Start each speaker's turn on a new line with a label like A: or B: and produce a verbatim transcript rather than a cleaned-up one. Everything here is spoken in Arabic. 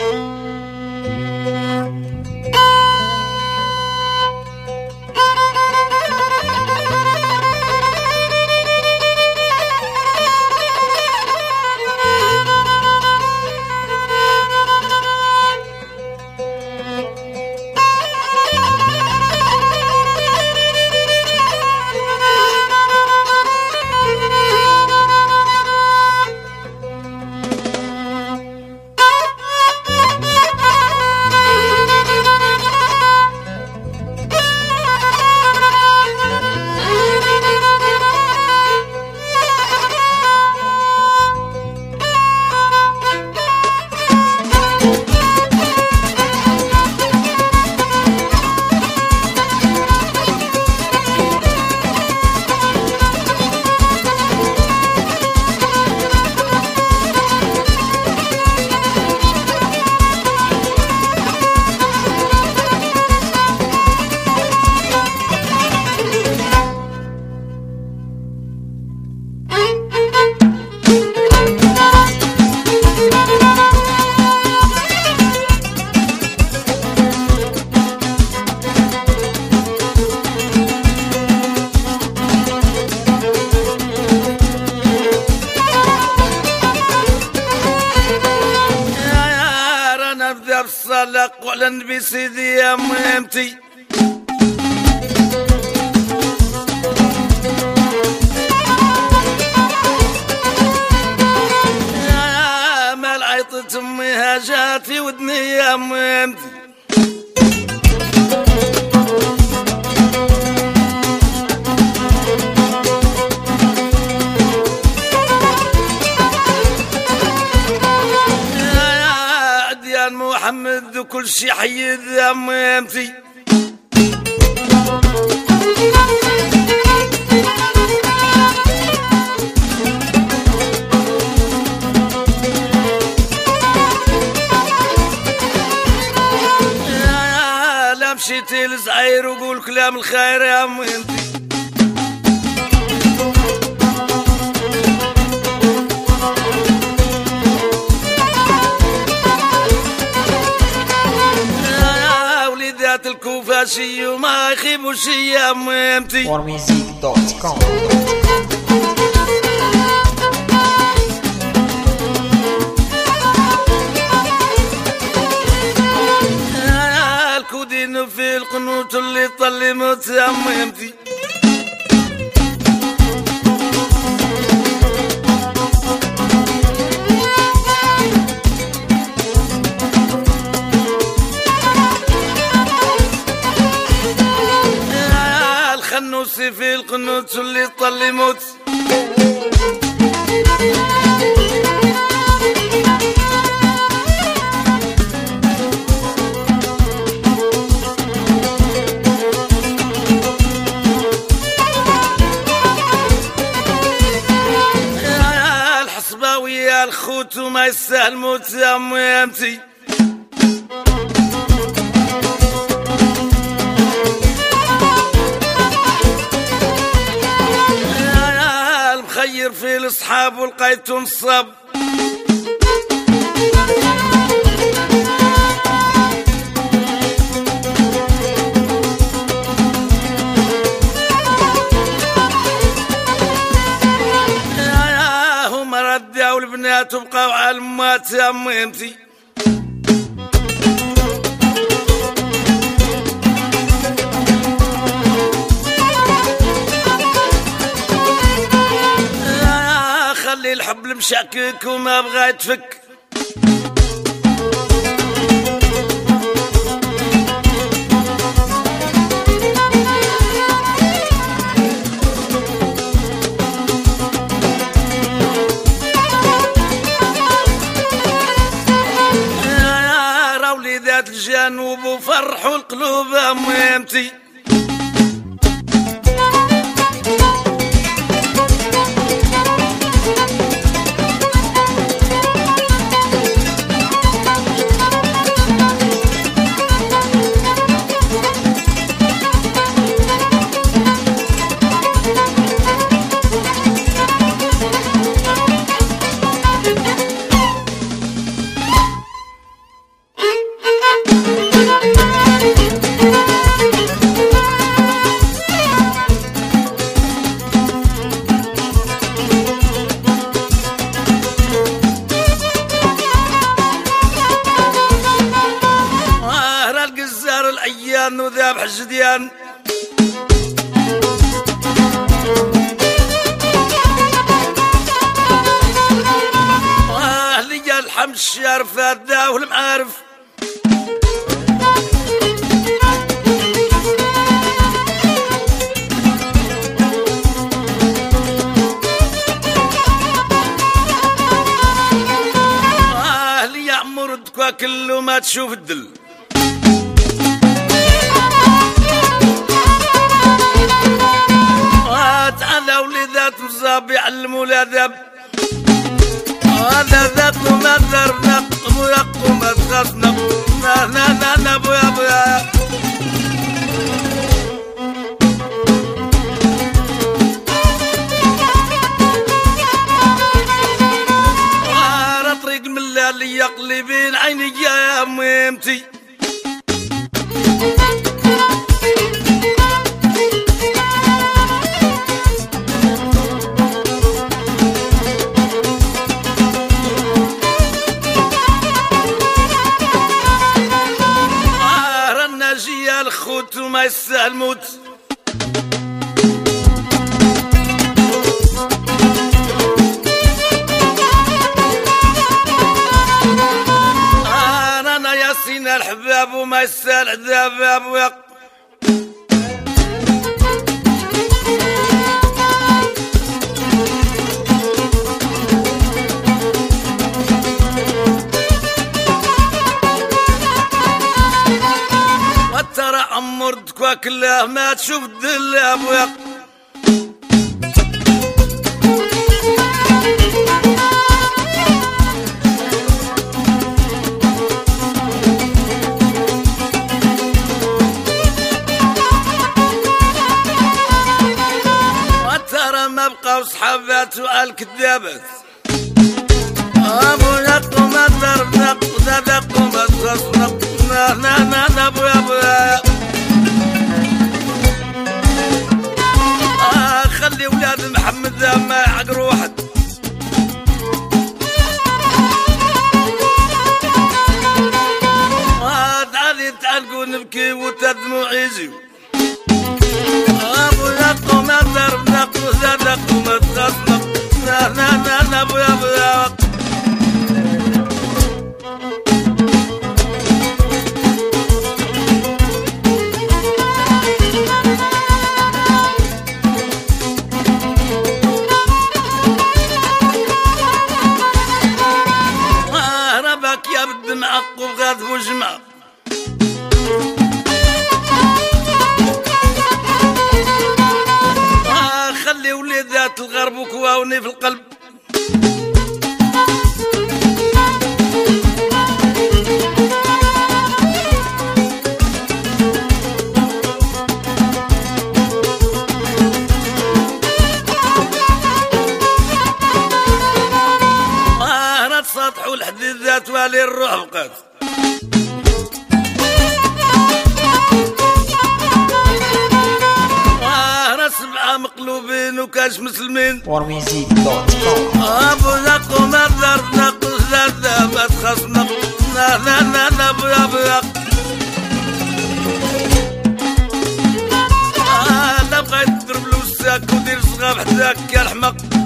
A: الصلاق وعلن بسيدي يا مهمتي يا مال عيطت امي هاجات في ودني يا مهمتي محمد وكل شي حيد يا مهمتي لا مشيتي لزعير وقول كلام الخير يا مهمتي الكوفة شي وما يخيبوا شي يا مهمتي
B: warmusic دوت كوم.
A: الكودين في القنوت اللي طلي موت يا مهمتي خنوسي في القنوت اللي طلي موت الحصباوي يا الخوت وما يستاهل موت يا مهمتي خير في الاصحاب ولقيت نصب هما ردعوا البنات وبقاو على المات يا مهمتي خلي الحبل مشاكك وما بغا يتفك يا راولي ذات الجنوب وفرحوا القلوب يا مهمتي ذبح الجديان أهلي الحمد الشارف هدا والمعارف أهلي يعمر دكوا كله ما تشوف الدل تعالى وليدات مصاب يعلموا الادب هذا ذات ما درنا ويقوم تخصنا لا لا لا لا بويا بويا وارى طريق من اللي يقلبين عيني يا ميمتي الخوت وما يستاهل الموت انا انا ياسين الحباب وما يستاهل عذاب ويق عمر دكوا كله ما تشوف الدل يا ابويا وترى ما بقاو صحابات والكذابات ابويا قوم ضربنا وزاد قوم تصرفنا نا نا نا ابويا ابويا خلي ولاد محمد ما يعقروا واحد تعالي تعالقوا نبكي وتدموا عيزي ابويا قوم ضربنا وزاد قوم تصرفنا نا نا نا ابويا ابويا معقب غاث وجمع آه خلي وليدات الغرب وكواوني في القلب سطحوا الحديدات والي الروح بقات واهنا سبعة مقلوبين وكاش مسلمين
B: warmusic دوت كوم
A: ابو نقو ما ضرب نقو زاد ما تخصنا لا لا لا لا ابويا ابويا لا بغيت تضرب له الساك ودير صغاب حداك يا الحمق